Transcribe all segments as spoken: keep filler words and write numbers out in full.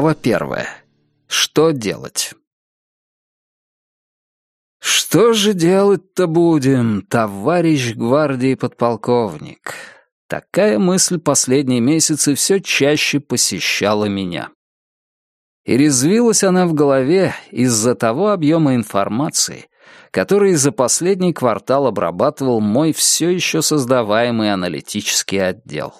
Глава первая. Что делать? «Что же делать-то будем, товарищ гвардии подполковник?» Такая мысль последние месяцы все чаще посещала меня. И резвилась она в голове из-за того объема информации, который за последний квартал обрабатывал мой все еще создаваемый аналитический отдел.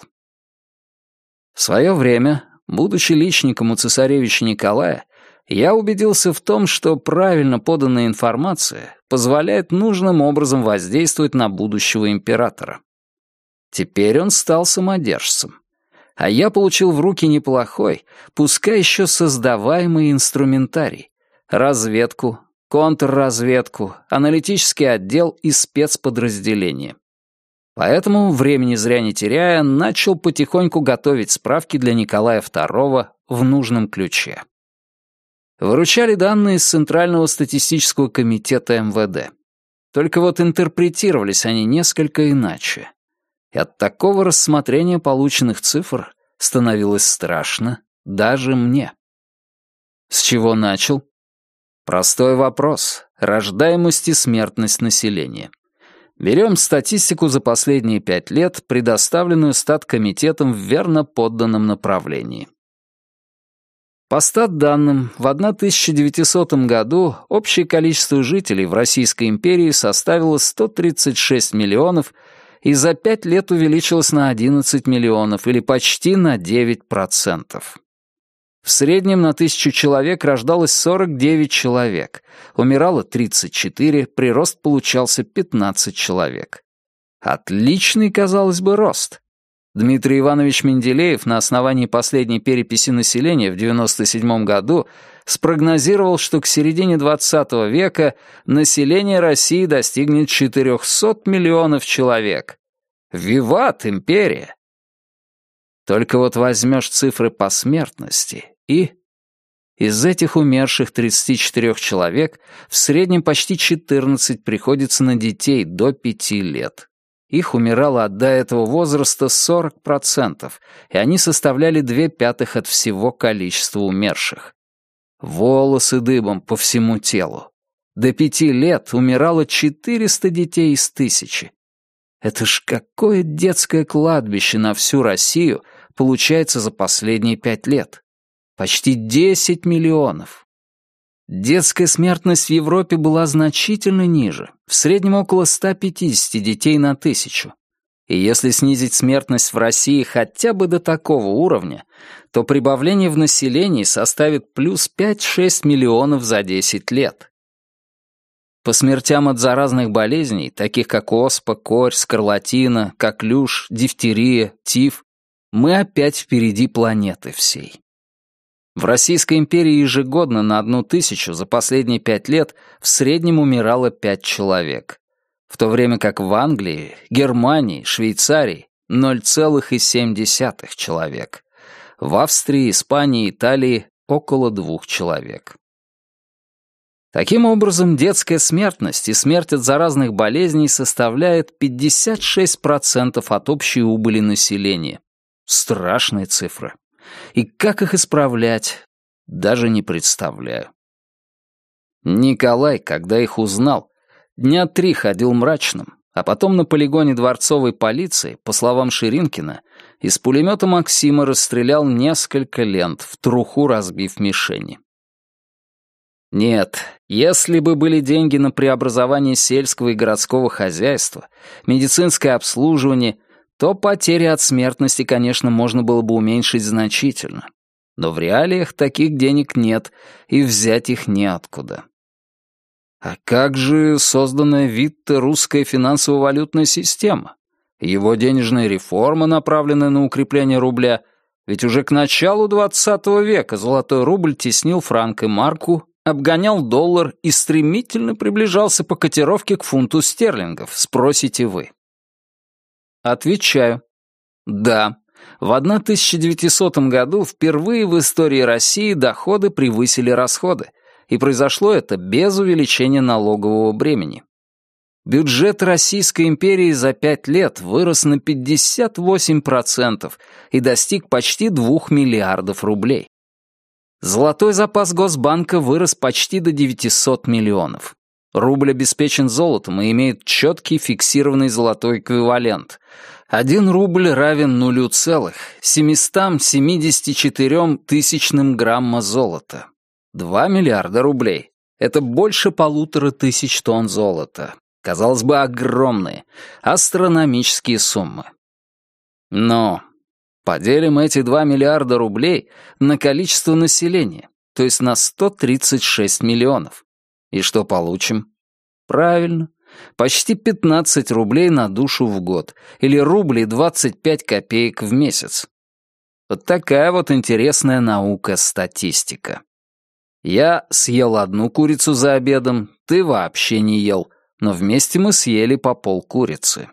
В свое время, будучи личником у цесаревича Николая, я убедился в том, что правильно поданная информация позволяет нужным образом воздействовать на будущего императора. Теперь он стал самодержцем, а я получил в руки неплохой, пускай еще создаваемый инструментарий, разведку, контрразведку, аналитический отдел и спецподразделения. Поэтому, времени зря не теряя, начал потихоньку готовить справки для Николая второго в нужном ключе. Выручали данные из Центрального статистического комитета эм вэ дэ. Только вот интерпретировались они несколько иначе. И от такого рассмотрения полученных цифр становилось страшно даже мне. С чего начал? Простой вопрос. Рождаемость и смертность населения. Берем статистику за последние пять лет, предоставленную статкомитетом в верно подданном направлении. По статданным, в тысяча девятисотом году общее количество жителей в Российской империи составило сто тридцать шесть миллионов и за пять лет увеличилось на одиннадцать миллионов или почти на девять процентов. В среднем на тысячу человек рождалось сорок девять человек, умирало тридцать четыре, прирост получался пятнадцать человек. Отличный, казалось бы, рост. Дмитрий Иванович Менделеев на основании последней переписи населения в девяносто седьмом году спрогнозировал, что к середине двадцатого века население России достигнет четырехсот миллионов человек. Виват, империя! Только вот возьмешь цифры по смертности и... Из этих умерших тридцати четырёх человек в среднем почти четырнадцать приходится на детей до пяти лет. Их умирало до этого возраста сорок процентов, и они составляли две пятых от всего количества умерших. Волосы дыбом по всему телу. До пяти лет умирало четыреста детей из тысячи. Это ж какое детское кладбище на всю Россию получается за последние пять лет. Почти десять миллионов. Детская смертность в Европе была значительно ниже, в среднем около ста пятидесяти детей на тысячу. И если снизить смертность в России хотя бы до такого уровня, то прибавление в населении составит плюс пять-шесть миллионов за десять лет. По смертям от заразных болезней, таких как оспа, корь, скарлатина, коклюш, дифтерия, тиф, мы опять впереди планеты всей. В Российской империи ежегодно на одну тысячу за последние пять лет в среднем умирало пять человек, в то время как в Англии, Германии, Швейцарии ноль целых семь десятых человек, в Австрии, Испании, Италии около двух человек. Таким образом, детская смертность и смерть от заразных болезней составляет пятьдесят шесть процентов от общей убыли населения. Страшные цифры. И как их исправлять, даже не представляю. Николай, когда их узнал, дня три ходил мрачным, а потом на полигоне дворцовой полиции, по словам Ширинкина, из пулемета Максима расстрелял несколько лент, в труху разбив мишени. Нет, если бы были деньги на преобразование сельского и городского хозяйства, медицинское обслуживание, то потери от смертности, конечно, можно было бы уменьшить значительно. Но в реалиях таких денег нет, и взять их неоткуда. А как же созданная Витте русская финансово-валютная система? Его денежная реформа, направленная на укрепление рубля? Ведь уже к началу двадцатого века золотой рубль теснил франк и марку, обгонял доллар и стремительно приближался по котировке к фунту стерлингов, спросите вы. Отвечаю. Да, в тысяча девятисотом году впервые в истории России доходы превысили расходы, и произошло это без увеличения налогового бремени. Бюджет Российской империи за пять лет вырос на пятьдесят восемь процентов и достиг почти двух миллиардов рублей. Золотой запас Госбанка вырос почти до девятисот миллионов. Рубль обеспечен золотом и имеет четкий фиксированный золотой эквивалент. Один рубль равен нулю целых семьстам семидесяти четырем тысячным грамма золота. Два миллиарда рублей — это больше полутора тысяч тонн золота. Казалось бы, огромные, астрономические суммы. Но поделим эти два миллиарда рублей на количество населения, то есть на сто тридцать шесть миллионов. И что получим? Правильно, почти пятнадцать рублей на душу в год, или рубль и двадцать пять копеек в месяц. Вот такая вот интересная наука-статистика. Я съел одну курицу за обедом, ты вообще не ел, но вместе мы съели по полкурицы.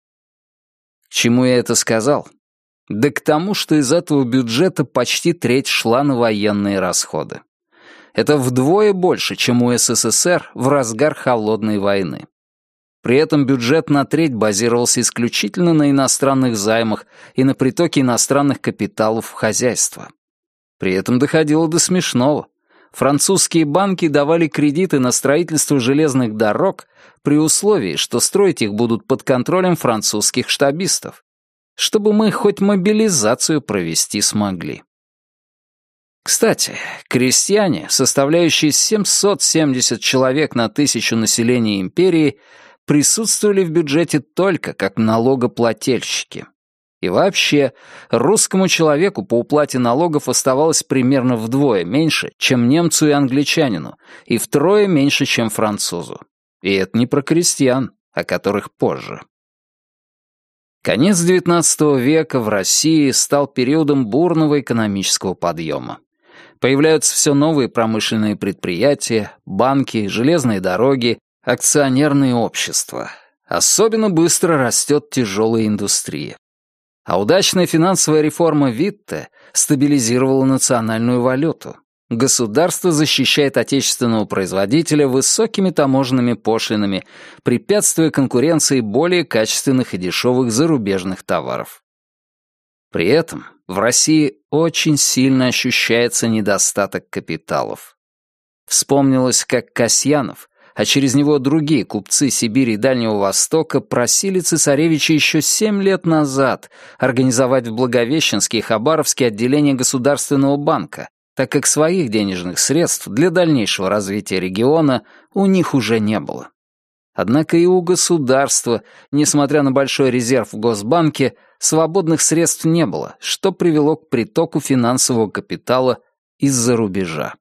К чему я это сказал? Да к тому, что из этого бюджета почти треть шла на военные расходы. Это вдвое больше, чем у СССР в разгар холодной войны. При этом бюджет на треть базировался исключительно на иностранных займах и на притоке иностранных капиталов в хозяйство. При этом доходило до смешного. Французские банки давали кредиты на строительство железных дорог при условии, что строить их будут под контролем французских штабистов, чтобы мы хоть мобилизацию провести смогли. Кстати, крестьяне, составляющие семьсот семьдесят человек на тысячу населения империи, присутствовали в бюджете только как налогоплательщики. И вообще, русскому человеку по уплате налогов оставалось примерно вдвое меньше, чем немцу и англичанину, и втрое меньше, чем французу. И это не про крестьян, о которых позже. Конец девятнадцатого века в России стал периодом бурного экономического подъема. Появляются все новые промышленные предприятия, банки, железные дороги, акционерные общества. Особенно быстро растет тяжелая индустрия. А удачная финансовая реформа Витте стабилизировала национальную валюту. Государство защищает отечественного производителя высокими таможенными пошлинами, препятствуя конкуренции более качественных и дешевых зарубежных товаров. При этом в России очень сильно ощущается недостаток капиталов. Вспомнилось, как Касьянов, а через него другие купцы Сибири и Дальнего Востока просили цесаревича еще семь лет назад организовать в Благовещенске и Хабаровске отделение Государственного банка, так как своих денежных средств для дальнейшего развития региона у них уже не было. Однако и у государства, несмотря на большой резерв в Госбанке, свободных средств не было, что привело к притоку финансового капитала из-за рубежа.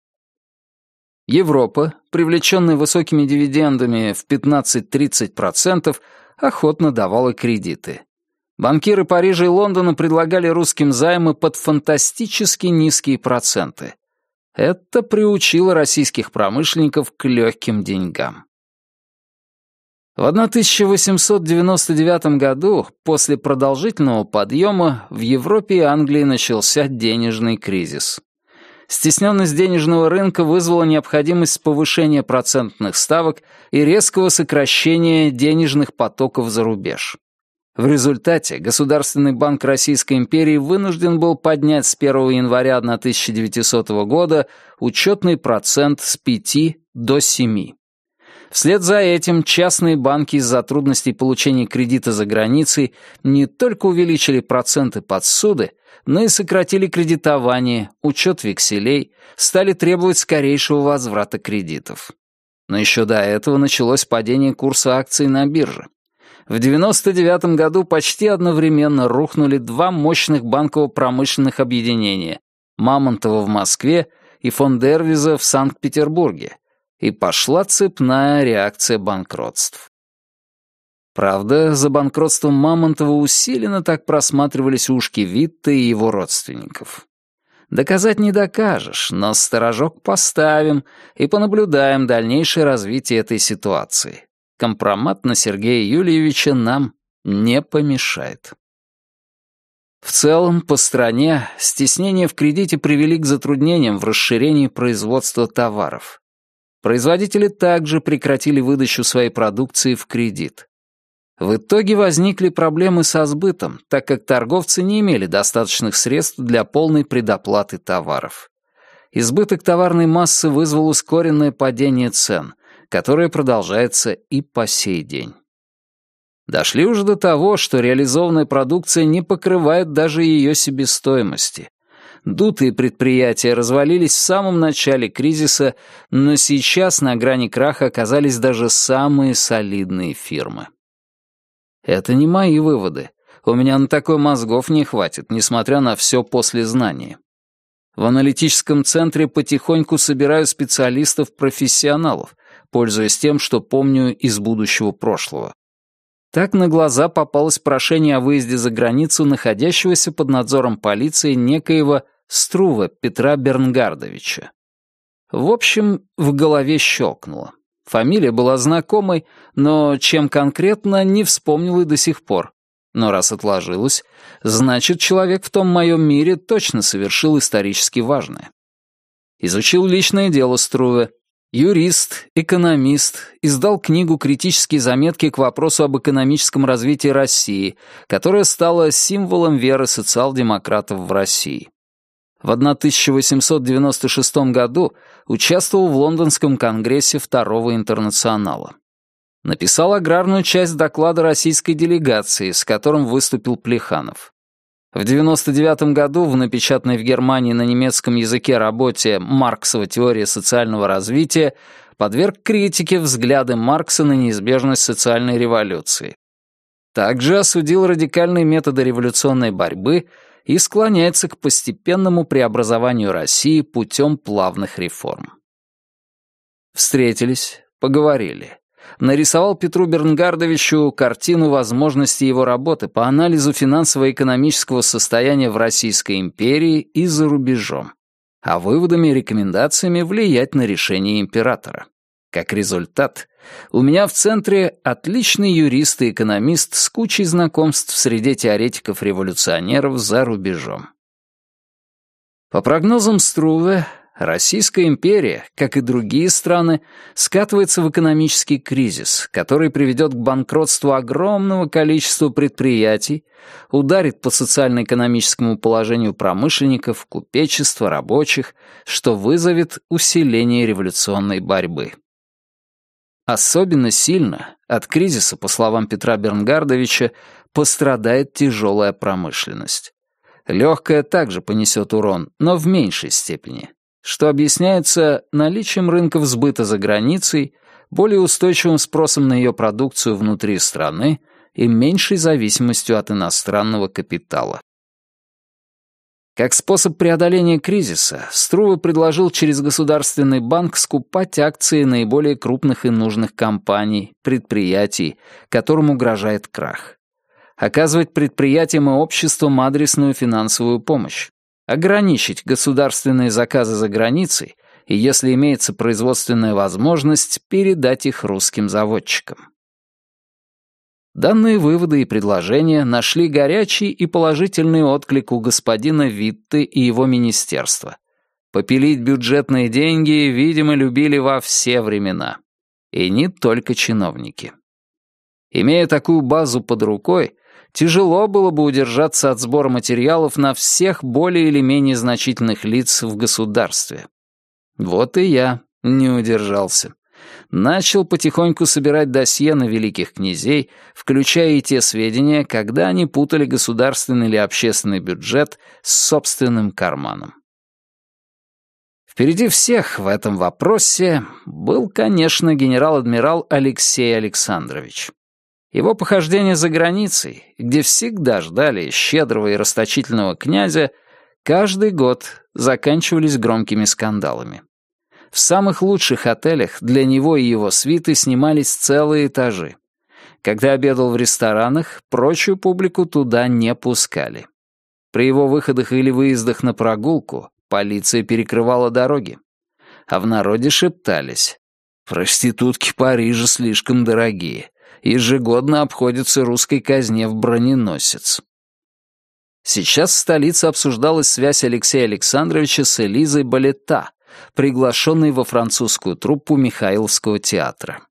Европа, привлеченная высокими дивидендами в пятнадцать-тридцать процентов, охотно давала кредиты. Банкиры Парижа и Лондона предлагали русским займы под фантастически низкие проценты. Это приучило российских промышленников к легким деньгам. В тысяча восемьсот девяносто девятом году, после продолжительного подъема, в Европе и Англии начался денежный кризис. Стесненность денежного рынка вызвала необходимость повышения процентных ставок и резкого сокращения денежных потоков за рубеж. В результате Государственный банк Российской империи вынужден был поднять с первого января тысяча девятисотого года учетный процент с пяти до семи. Вслед за этим частные банки из-за трудностей получения кредита за границей не только увеличили проценты под суды, но и сократили кредитование, учет векселей, стали требовать скорейшего возврата кредитов. Но еще до этого началось падение курса акций на бирже. В девяносто девятом году почти одновременно рухнули два мощных банково-промышленных объединения — Мамонтова в Москве и Фон Дервиза в Санкт-Петербурге, и пошла цепная реакция банкротств. Правда, за банкротством Мамонтова усиленно так просматривались ушки Витте и его родственников. Доказать не докажешь, но сторожок поставим и понаблюдаем дальнейшее развитие этой ситуации. Компромат на Сергея Юльевича нам не помешает. В целом, по стране, стеснения в кредите привели к затруднениям в расширении производства товаров. Производители также прекратили выдачу своей продукции в кредит. В итоге возникли проблемы со сбытом, так как торговцы не имели достаточных средств для полной предоплаты товаров. Избыток товарной массы вызвал ускоренное падение цен, которое продолжается и по сей день. Дошли уже до того, что реализованная продукция не покрывает даже ее себестоимости. Дутые предприятия развалились в самом начале кризиса, но сейчас на грани краха оказались даже самые солидные фирмы. Это не мои выводы. У меня на такой мозгов не хватит, несмотря на все послезнание. В аналитическом центре потихоньку собираю специалистов-профессионалов, пользуясь тем, что помню из будущего прошлого. Так на глаза попалось прошение о выезде за границу находящегося под надзором полиции некоего Струве Петра Бернгардовича. В общем, в голове щелкнуло. Фамилия была знакомой, но чем конкретно, не вспомнил и до сих пор. Но раз отложилось, значит, человек в том моем мире точно совершил исторически важное. Изучил личное дело Струве. Юрист, экономист, издал книгу «Критические заметки к вопросу об экономическом развитии России», которая стала символом веры социал-демократов в России. В тысяча восемьсот девяносто шестом году участвовал в Лондонском конгрессе Второго интернационала. Написал аграрную часть доклада российской делегации, с которым выступил Плеханов. В девяносто девятом году в напечатанной в Германии на немецком языке работе «Марксова теория социального развития» подверг критике взгляды Маркса на неизбежность социальной революции. Также осудил радикальные методы революционной борьбы и склоняется к постепенному преобразованию России путем плавных реформ. Встретились, поговорили. Нарисовал Петру Бернгардовичу картину возможностей его работы по анализу финансово-экономического состояния в Российской империи и за рубежом, а выводами и рекомендациями влиять на решение императора. Как результат, у меня в центре отличный юрист и экономист с кучей знакомств в среде теоретиков-революционеров за рубежом. По прогнозам Струве, Российская империя, как и другие страны, скатывается в экономический кризис, который приведет к банкротству огромного количества предприятий, ударит по социально-экономическому положению промышленников, купечества, рабочих, что вызовет усиление революционной борьбы. Особенно сильно от кризиса, по словам Петра Бернгардовича, пострадает тяжелая промышленность. Легкая также понесет урон, но в меньшей степени, что объясняется наличием рынков сбыта за границей, более устойчивым спросом на ее продукцию внутри страны и меньшей зависимостью от иностранного капитала. Как способ преодоления кризиса, Струве предложил через Государственный банк скупать акции наиболее крупных и нужных компаний, предприятий, которым угрожает крах. Оказывать предприятиям и обществам адресную финансовую помощь. Ограничить государственные заказы за границей и, если имеется производственная возможность, передать их русским заводчикам. Данные выводы и предложения нашли горячий и положительный отклик у господина Витте и его министерства. Попилить бюджетные деньги, видимо, любили во все времена. И не только чиновники. Имея такую базу под рукой, тяжело было бы удержаться от сбора материалов на всех более или менее значительных лиц в государстве. Вот и я не удержался. Начал потихоньку собирать досье на великих князей, включая и те сведения, когда они путали государственный или общественный бюджет с собственным карманом. Впереди всех в этом вопросе был, конечно, генерал-адмирал Алексей Александрович. Его похождения за границей, где всегда ждали щедрого и расточительного князя, каждый год заканчивались громкими скандалами. В самых лучших отелях для него и его свиты снимались целые этажи. Когда обедал в ресторанах, прочую публику туда не пускали. При его выходах или выездах на прогулку полиция перекрывала дороги. А в народе шептались: «Проститутки Парижа слишком дорогие. Ежегодно обходятся русской казне в броненосец». Сейчас в столице обсуждалась связь Алексея Александровича с Элизой Болетта, приглашенной во французскую труппу Михайловского театра.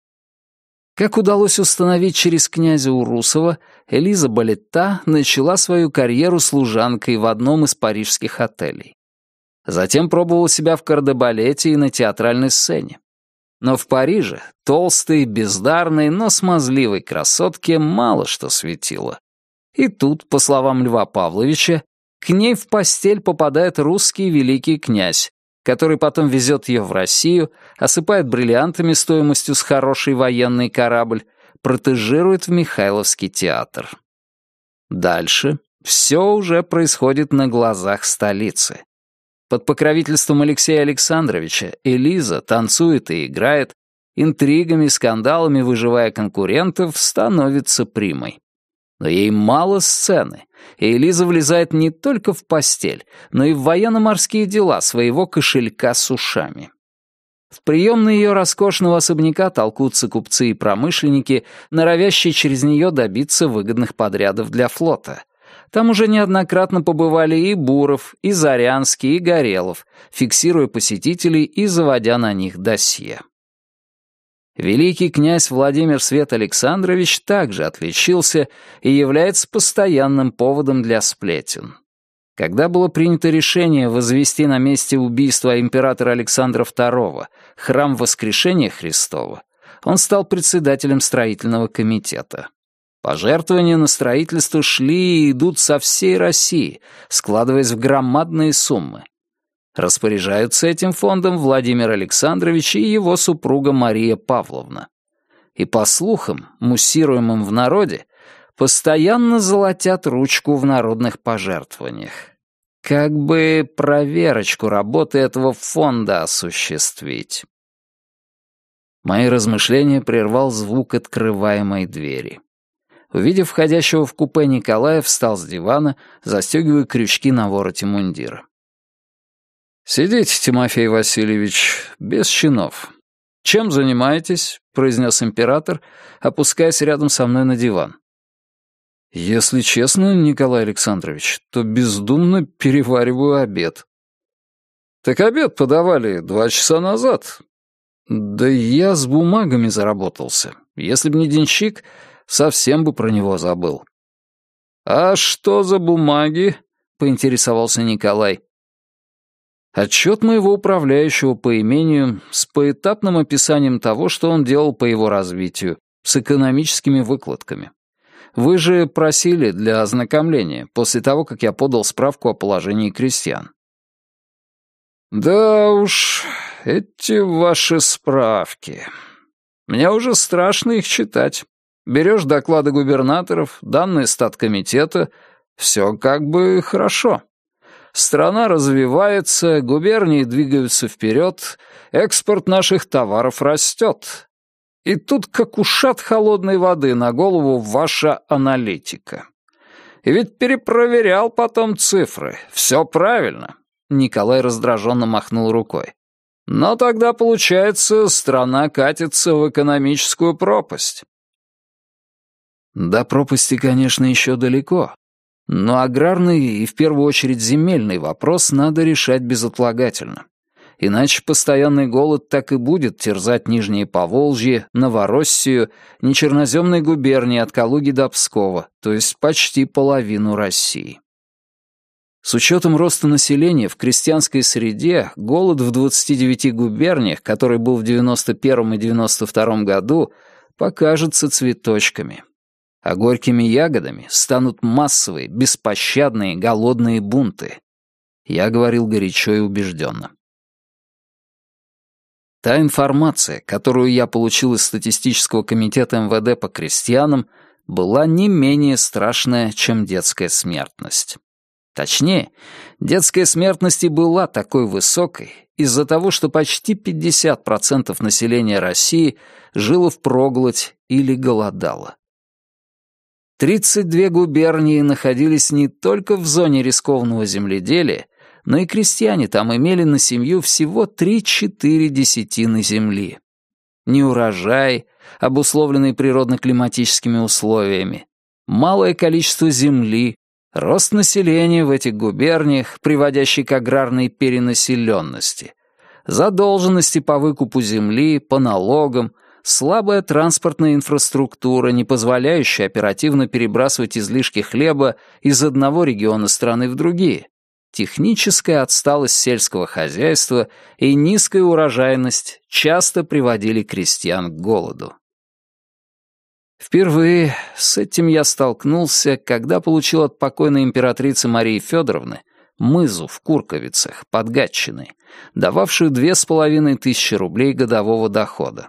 Как удалось установить через князя Урусова, Элиза Болетта начала свою карьеру служанкой в одном из парижских отелей. Затем пробовал себя в кардебалете и на театральной сцене. Но в Париже толстой, бездарной, но смазливой красотке мало что светило. И тут, по словам Льва Павловича, к ней в постель попадает русский великий князь, который потом везет ее в Россию, осыпает бриллиантами стоимостью с хороший военный корабль, протежирует в Михайловский театр. Дальше все уже происходит на глазах столицы. Под покровительством Алексея Александровича Элиза танцует и играет, интригами, скандалами выживая конкурентов, становится примой. Но ей мало сцены, и Элиза влезает не только в постель, но и в военно-морские дела своего кошелька с ушами. В приемной ее роскошного особняка толкутся купцы и промышленники, норовящие через нее добиться выгодных подрядов для флота. Там уже неоднократно побывали и Буров, и Зарянский, и Горелов, фиксируя посетителей и заводя на них досье. Великий князь Владимир Свет Александрович также отличился и является постоянным поводом для сплетен. Когда было принято решение возвести на месте убийства императора Александра второго храм Воскрешения Христова, он стал председателем строительного комитета. Пожертвования на строительство шли и идут со всей России, складываясь в громадные суммы. Распоряжаются этим фондом Владимир Александрович и его супруга Мария Павловна. И, по слухам, муссируемым в народе, постоянно золотят ручку в народных пожертвованиях. Как бы проверочку работы этого фонда осуществить. Мои размышления прервал звук открываемой двери. Увидев входящего в купе Николая, встал с дивана, застегивая крючки на вороте мундира. «Сидите, Тимофей Васильевич, без чинов. Чем занимаетесь?» — произнес император, опускаясь рядом со мной на диван. «Если честно, Николай Александрович, то бездумно перевариваю обед». «Так обед подавали два часа назад». «Да я с бумагами заработался. Если б не денщик, совсем бы про него забыл». «А что за бумаги?» — поинтересовался Николай. Отчет моего управляющего по имению с поэтапным описанием того, что он делал по его развитию, с экономическими выкладками. Вы же просили для ознакомления, после того, как я подал справку о положении крестьян. Да уж, эти ваши справки. Мне уже страшно их читать. Берешь доклады губернаторов, данные статкомитета, все как бы хорошо. Страна развивается, губернии двигаются вперед, экспорт наших товаров растет. И тут как ушат холодной воды на голову ваша аналитика. И ведь перепроверял потом цифры. Все правильно. Николай раздраженно махнул рукой. Но тогда, получается, страна катится в экономическую пропасть. До пропасти, конечно, еще далеко. Но аграрный и, в первую очередь, земельный вопрос надо решать безотлагательно. Иначе постоянный голод так и будет терзать Нижнее Поволжье, Новороссию, нечерноземные губернии от Калуги до Пскова, то есть почти половину России. С учетом роста населения в крестьянской среде, голод в двадцати девяти губерниях, который был в девяносто первом и девяносто втором году, покажется цветочками. А горькими ягодами станут массовые, беспощадные, голодные бунты. Я говорил горячо и убежденно. Та информация, которую я получил из статистического комитета эм вэ дэ по крестьянам, была не менее страшная, чем детская смертность. Точнее, детская смертность и была такой высокой из-за того, что почти пятьдесят процентов населения России жило впроголодь или голодало. тридцать две губернии находились не только в зоне рискованного земледелия, но и крестьяне там имели на семью всего три-четыре десятины земли. Неурожай, обусловленный природно-климатическими условиями, малое количество земли, рост населения в этих губерниях, приводящий к аграрной перенаселенности, задолженности по выкупу земли, по налогам, слабая транспортная инфраструктура, не позволяющая оперативно перебрасывать излишки хлеба из одного региона страны в другие. Техническая отсталость сельского хозяйства и низкая урожайность часто приводили крестьян к голоду. Впервые с этим я столкнулся, когда получил от покойной императрицы Марии Федоровны мызу в Курковицах под Гатчиной, дававшую две с половиной тысячи рублей годового дохода.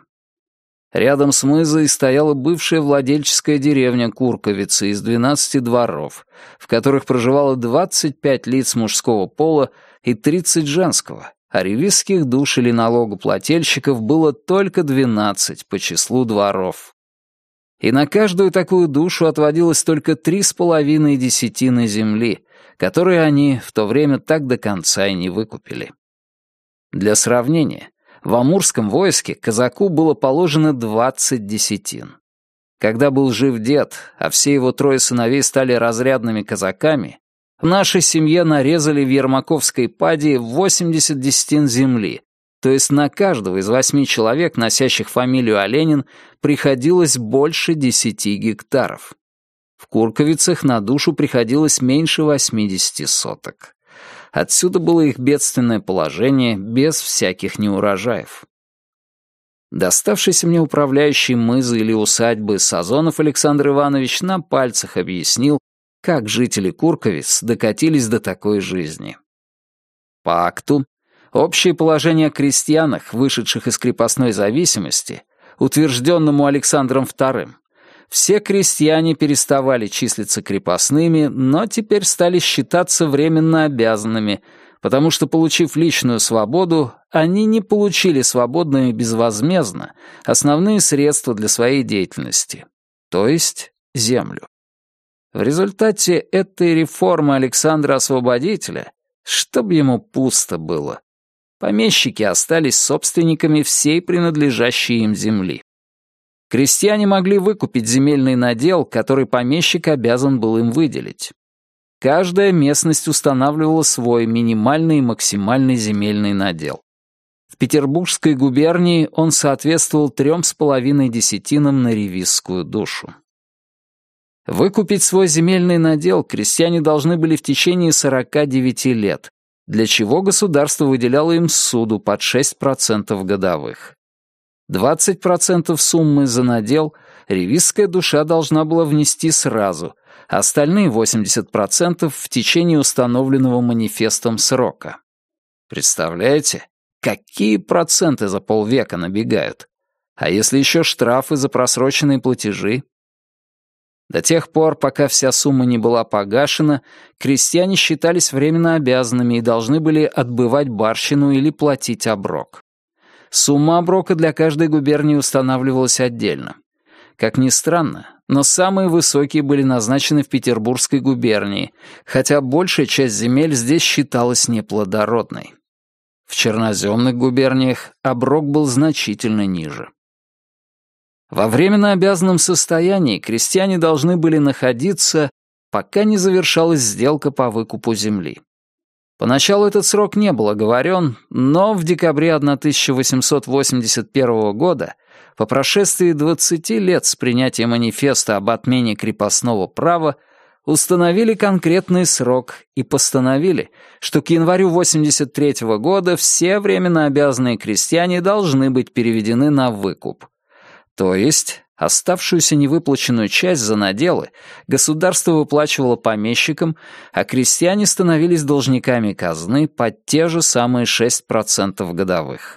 Рядом с мызой стояла бывшая владельческая деревня Курковицы из двенадцати дворов, в которых проживало двадцать пять лиц мужского пола и тридцать женского, а ревизских душ или налогоплательщиков было только двенадцать по числу дворов. И на каждую такую душу отводилось только три с половиной десятины земли, которые они в то время так до конца и не выкупили. Для сравнения, в амурском войске казаку было положено двадцать десятин. Когда был жив дед, а все его трое сыновей стали разрядными казаками, в нашей семье нарезали в Ермаковской пади восемьдесят десятин земли, то есть на каждого из восьми человек, носящих фамилию Оленин, приходилось больше десяти гектаров. В Курковицах на душу приходилось меньше восьмидесяти соток. Отсюда было их бедственное положение без всяких неурожаев. Доставшийся мне управляющий мызы или усадьбы Сазонов Александр Иванович на пальцах объяснил, как жители Курковиц докатились до такой жизни. По акту, общее положение о крестьянах, вышедших из крепостной зависимости, утвержденному Александром вторым, все крестьяне переставали числиться крепостными, но теперь стали считаться временно обязанными, потому что, получив личную свободу, они не получили свободно и безвозмездно основные средства для своей деятельности, то есть землю. В результате этой реформы Александра Освободителя, чтоб ему пусто было, помещики остались собственниками всей принадлежащей им земли. Крестьяне могли выкупить земельный надел, который помещик обязан был им выделить. Каждая местность устанавливала свой минимальный и максимальный земельный надел. В Петербургской губернии он соответствовал трем с половиной десятинам на ревизскую душу. Выкупить свой земельный надел крестьяне должны были в течение сорока девяти лет, для чего государство выделяло им ссуду под шесть процентов годовых. двадцать процентов суммы за надел ревизская душа должна была внести сразу, а остальные восемьдесят процентов в течение установленного манифестом срока. Представляете, какие проценты за полвека набегают? А если еще штрафы за просроченные платежи? До тех пор, пока вся сумма не была погашена, крестьяне считались временно обязанными и должны были отбывать барщину или платить оброк. Сумма оброка для каждой губернии устанавливалась отдельно. Как ни странно, но самые высокие были назначены в Петербургской губернии, хотя большая часть земель здесь считалась неплодородной. В черноземных губерниях оброк был значительно ниже. Во временно обязанном состоянии крестьяне должны были находиться, пока не завершалась сделка по выкупу земли. Поначалу этот срок не был оговорен, но в декабре тысяча восемьсот восемьдесят первого года, по прошествии двадцати лет с принятия манифеста об отмене крепостного права, установили конкретный срок и постановили, что к январю восемьдесят третьего года все временно обязанные крестьяне должны быть переведены на выкуп. То есть оставшуюся невыплаченную часть за наделы государство выплачивало помещикам, а крестьяне становились должниками казны под те же самые шесть процентов годовых.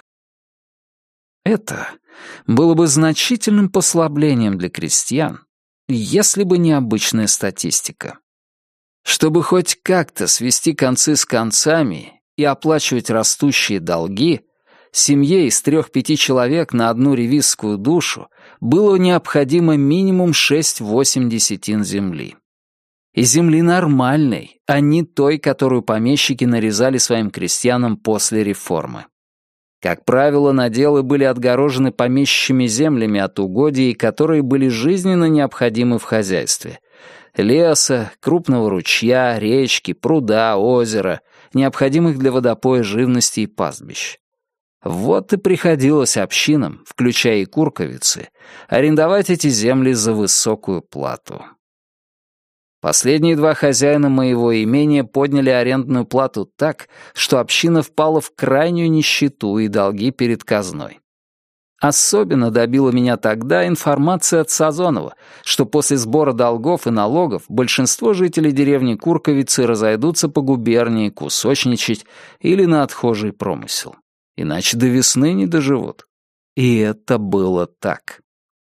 Это было бы значительным послаблением для крестьян, если бы не обычная статистика. Чтобы хоть как-то свести концы с концами и оплачивать растущие долги, семье из трех-пяти человек на одну ревизскую душу было необходимо минимум шесть-восемь десятин земли. И земли нормальной, а не той, которую помещики нарезали своим крестьянам после реформы. Как правило, наделы были отгорожены помещичьими землями от угодий, которые были жизненно необходимы в хозяйстве. Леса, крупного ручья, речки, пруда, озера, необходимых для водопоя живности и пастбищ. Вот и приходилось общинам, включая и Курковицы, арендовать эти земли за высокую плату. Последние два хозяина моего имения подняли арендную плату так, что община впала в крайнюю нищету и долги перед казной. Особенно добила меня тогда информация от Сазонова, что после сбора долгов и налогов большинство жителей деревни Курковицы разойдутся по губернии кусочничать или на отхожий промысел. Иначе до весны не доживут. И это было так.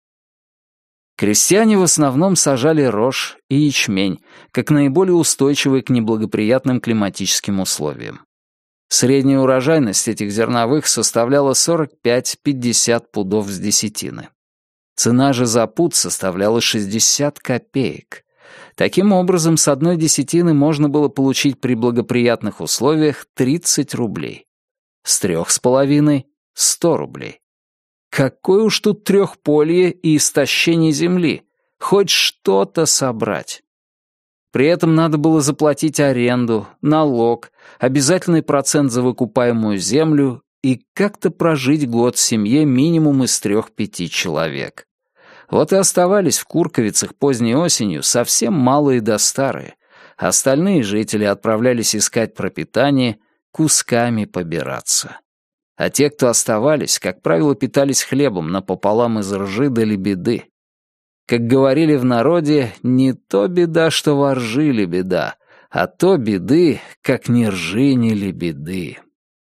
Крестьяне в основном сажали рожь и ячмень, как наиболее устойчивые к неблагоприятным климатическим условиям. Средняя урожайность этих зерновых составляла сорок пять - пятьдесят пудов с десятины. Цена же за пуд составляла шестьдесят копеек. Таким образом, с одной десятины можно было получить при благоприятных условиях тридцать рублей. С трех с половиной — сто рублей. Какое уж тут трехполье и истощение земли, хоть что-то собрать. При этом надо было заплатить аренду, налог, обязательный процент за выкупаемую землю и как-то прожить год в семье минимум из трех-пяти человек. Вот и оставались в Курковицах поздней осенью совсем малые да старые. Остальные жители отправлялись искать пропитание, кусками побираться. А те, кто оставались, как правило, питались хлебом напополам из ржи да лебеды. Как говорили в народе, не то беда, что во ржи лебеда, а то беды, как ни ржи, ни лебеды.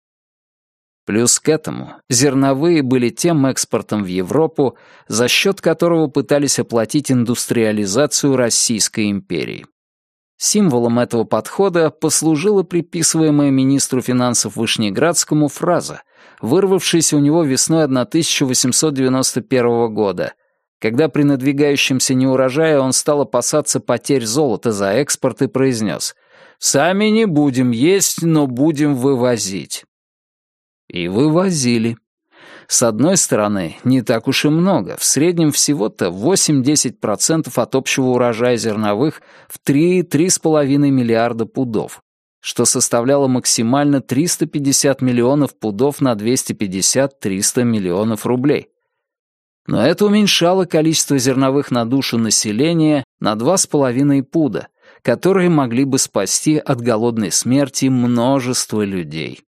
Плюс к этому зерновые были тем экспортом в Европу, за счет которого пытались оплатить индустриализацию Российской империи. Символом этого подхода послужила приписываемая министру финансов Вышнеградскому фраза, вырвавшаяся у него весной тысяча восемьсот девяносто первого года, когда при надвигающемся неурожае он стал опасаться потерь золота за экспорт и произнес: «Сами не будем есть, но будем вывозить». И вывозили. С одной стороны, не так уж и много, в среднем всего-то восемь-десять процентов от общего урожая зерновых в три — три с половиной миллиарда пудов, что составляло максимально триста пятьдесят миллионов пудов на двести пятьдесят — триста миллионов рублей. Но это уменьшало количество зерновых на душу населения на два с половиной пуда, которые могли бы спасти от голодной смерти множество людей.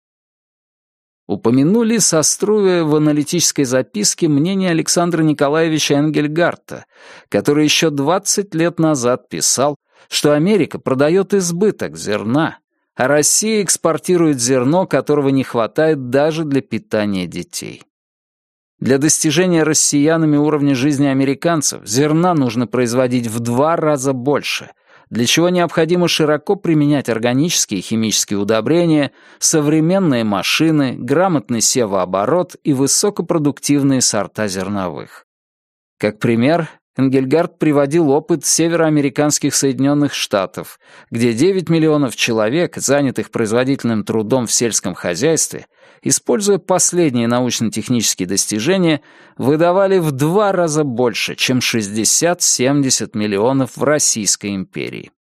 Упомянули соструя в аналитической записке мнение Александра Николаевича Энгельгарта, который еще двадцать лет назад писал, что Америка продает избыток зерна, а Россия экспортирует зерно, которого не хватает даже для питания детей. Для достижения россиянами уровня жизни американцев зерна нужно производить в два раза больше, для чего необходимо широко применять органические и химические удобрения, современные машины, грамотный севооборот и высокопродуктивные сорта зерновых. Как пример, Энгельгард приводил опыт североамериканских Соединенных Штатов, где девять миллионов человек, занятых производительным трудом в сельском хозяйстве, используя последние научно-технические достижения, выдавали в два раза больше, чем шестьдесят-семьдесят миллионов в Российской империи.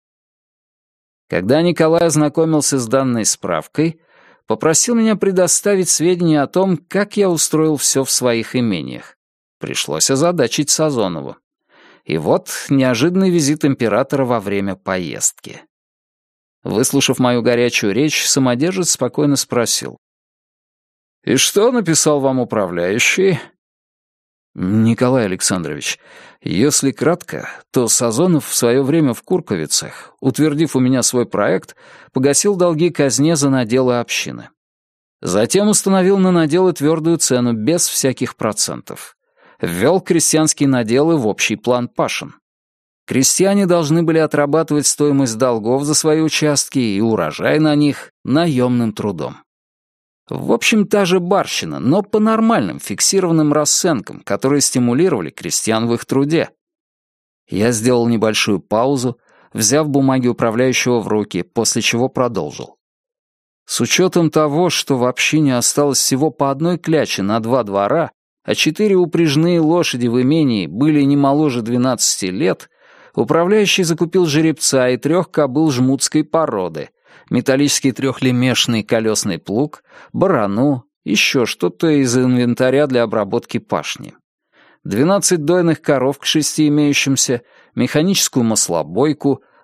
Когда Николай ознакомился с данной справкой, попросил меня предоставить сведения о том, как я устроил все в своих имениях. Пришлось озадачить Сазонова. И вот неожиданный визит императора во время поездки. Выслушав мою горячую речь, самодержец спокойно спросил: «И что написал вам управляющий?» «Николай Александрович, если кратко, то Сазонов в свое время в Курковицах, утвердив у меня свой проект, погасил долги казне за наделы общины. Затем установил на наделы твердую цену без всяких процентов. Ввел крестьянские наделы в общий план пашин. Крестьяне должны были отрабатывать стоимость долгов за свои участки и урожай на них наемным трудом. В общем, та же барщина, но по нормальным фиксированным расценкам, которые стимулировали крестьян в их труде. Я сделал небольшую паузу, взяв бумаги управляющего в руки, после чего продолжил. С учетом того, что в общине осталось всего по одной кляче на два двора, а четыре упряжные лошади в имении были не моложе двенадцати лет, управляющий закупил жеребца и трех кобыл жмутской породы, металлический трехлемешный колесный плуг, барану, еще что-то из инвентаря для обработки пашни. двенадцать дойных коров к шести имеющимся, механическую маслобойку,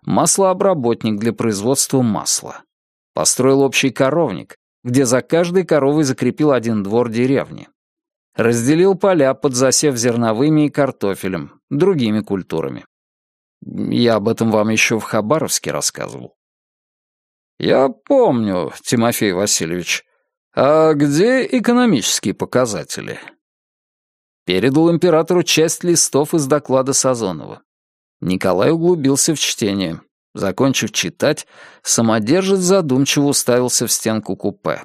маслообработник для производства масла. Построил общий коровник, где за каждой коровой закрепил один двор деревни. Разделил поля под засев зерновыми и картофелем, другими культурами. Я об этом вам еще в Хабаровске рассказывал. Я помню, Тимофей Васильевич. А где экономические показатели? Передал императору часть листов из доклада Сазонова. Николай углубился в чтение. Закончив читать, самодержец задумчиво уставился в стенку купе.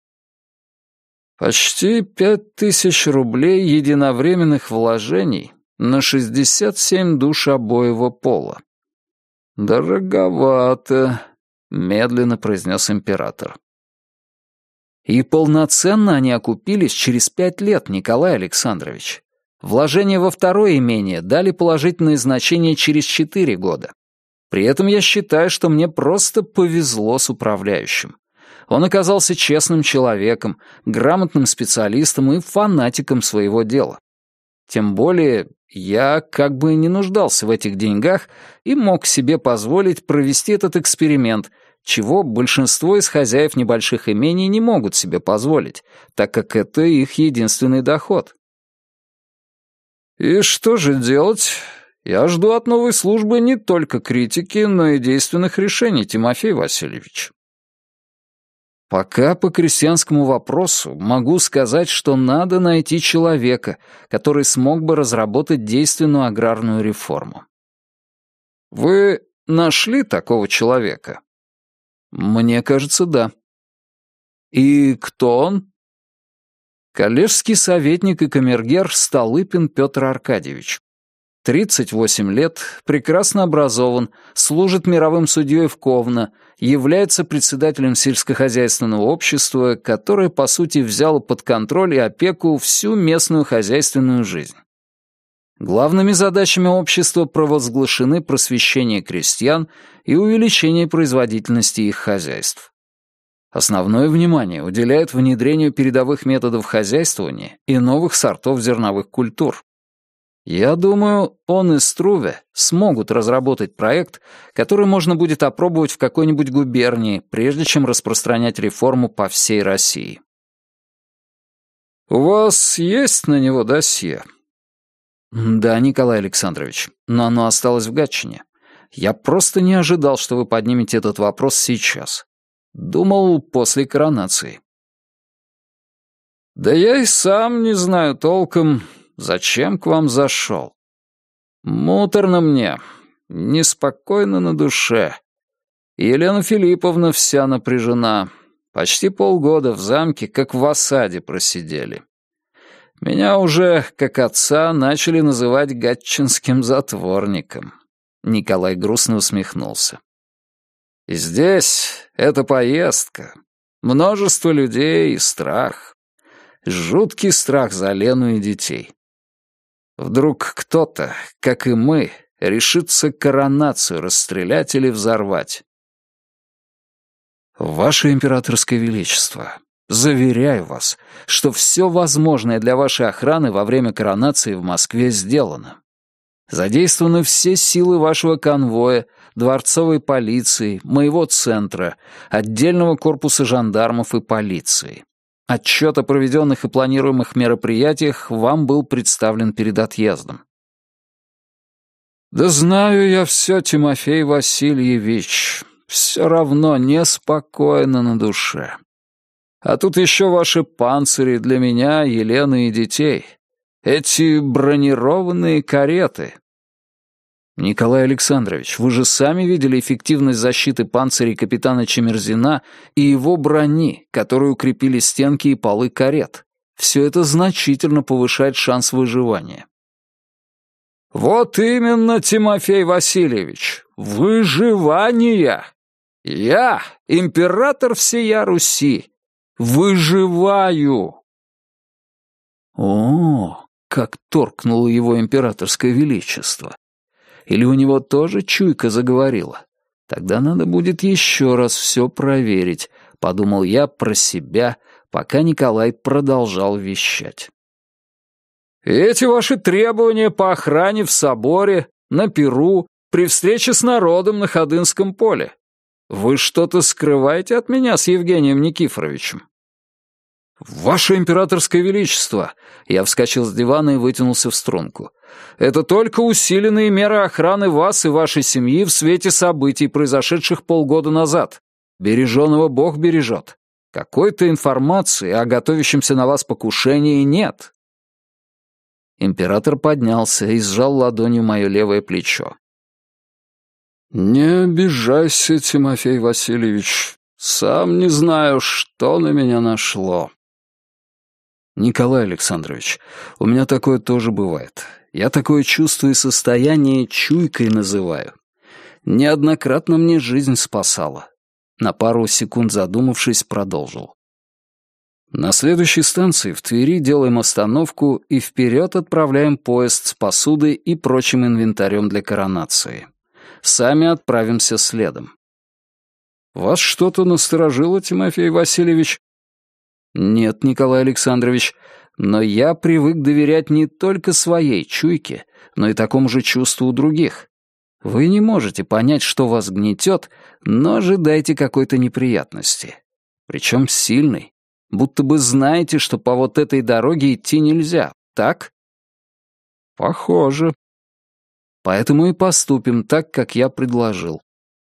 Почти пять тысяч рублей единовременных вложений на шестьдесят семь душ обоего пола. Дороговато, медленно произнес император. И полноценно они окупились через пять лет, Николай Александрович. Вложения во второе имение дали положительные значения через четыре года. При этом я считаю, что мне просто повезло с управляющим. Он оказался честным человеком, грамотным специалистом и фанатиком своего дела. Тем более, я как бы не нуждался в этих деньгах и мог себе позволить провести этот эксперимент, чего большинство из хозяев небольших имений не могут себе позволить, так как это их единственный доход. И что же делать? Я жду от новой службы не только критики, но и действенных решений, Тимофей Васильевич. Пока по крестьянскому вопросу могу сказать, что надо найти человека, который смог бы разработать действенную аграрную реформу. Вы нашли такого человека? Мне кажется, да. И кто он? Коллежский советник и камергер Столыпин Петр Аркадьевич. тридцать восемь лет, прекрасно образован, служит мировым судьей в Ковно, является председателем сельскохозяйственного общества, которое, по сути, взяло под контроль и опеку всю местную хозяйственную жизнь. Главными задачами общества провозглашены просвещение крестьян и увеличение производительности их хозяйств. Основное внимание уделяет внедрению передовых методов хозяйствования и новых сортов зерновых культур. Я думаю, он и Струве смогут разработать проект, который можно будет опробовать в какой-нибудь губернии, прежде чем распространять реформу по всей России. «У вас есть на него досье?» «Да, Николай Александрович, но оно осталось в Гатчине. Я просто не ожидал, что вы поднимете этот вопрос сейчас. Думал, после коронации». «Да я и сам не знаю толком, зачем к вам зашел. Муторно мне, неспокойно на душе. Елена Филипповна вся напряжена. Почти полгода в замке, как в осаде, просидели. Меня уже, как отца, начали называть гатчинским затворником». Николай грустно усмехнулся. «И здесь эта поездка, множество людей и страх. Жуткий страх за Лену и детей. Вдруг кто-то, как и мы, решится коронацию расстрелять или взорвать. Ваше императорское величество, заверяю вас, что все возможное для вашей охраны во время коронации в Москве сделано. Задействованы все силы вашего конвоя, дворцовой полиции, моего центра, отдельного корпуса жандармов и полиции. Отчет о проведенных и планируемых мероприятиях вам был представлен перед отъездом. Да знаю я все, Тимофей Васильевич, все равно неспокойно на душе. А тут еще ваши панцири для меня, Елены и детей. Эти бронированные кареты. Николай Александрович, вы же сами видели эффективность защиты панцирей капитана Чемерзина и его брони, которые укрепили стенки и полы карет. Все это значительно повышает шанс выживания. Вот именно, Тимофей Васильевич, выживание. Я, император всея Руси, выживаю. О, как торкнуло его императорское величество. Или у него тоже чуйка заговорила? Тогда надо будет еще раз все проверить, подумал я про себя, пока Николай продолжал вещать. Эти ваши требования по охране в соборе, на Перу, при встрече с народом на Ходынском поле. Вы что-то скрываете от меня с Евгением Никифоровичем?» «Ваше императорское величество!» Я вскочил с дивана и вытянулся в струнку. «Это только усиленные меры охраны вас и вашей семьи в свете событий, произошедших полгода назад. Береженого Бог бережет. Какой-то информации о готовящемся на вас покушении нет». Император поднялся и сжал ладонью мое левое плечо. «Не обижайся, Тимофей Васильевич. Сам не знаю, что на меня нашло». «Николай Александрович, у меня такое тоже бывает. Я такое чувство и состояние чуйкой называю. Неоднократно мне жизнь спасала». На пару секунд задумавшись, продолжил. «На следующей станции в Твери делаем остановку и вперед отправляем поезд с посудой и прочим инвентарем для коронации. Сами отправимся следом». «Вас что-то насторожило, Тимофей Васильевич?» «Нет, Николай Александрович, но я привык доверять не только своей чуйке, но и такому же чувству у других. Вы не можете понять, что вас гнетет, но ожидаете какой-то неприятности. Причем сильной, будто бы знаете, что по вот этой дороге идти нельзя, так?» «Похоже. Поэтому и поступим так, как я предложил».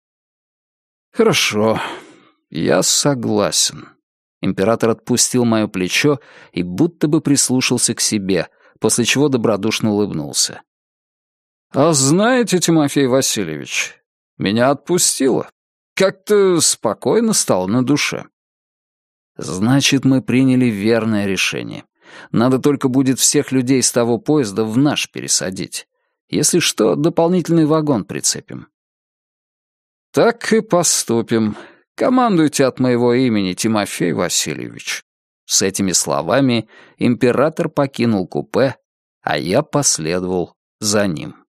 «Хорошо, я согласен». Император отпустил мое плечо и будто бы прислушался к себе, после чего добродушно улыбнулся. «А знаете, Тимофей Васильевич, меня отпустило. Как-то спокойно стало на душе». «Значит, мы приняли верное решение. Надо только будет всех людей с того поезда в наш пересадить. Если что, дополнительный вагон прицепим». «Так и поступим. Командуйте от моего имени, Тимофей Васильевич». С этими словами император покинул купе, а я последовал за ним.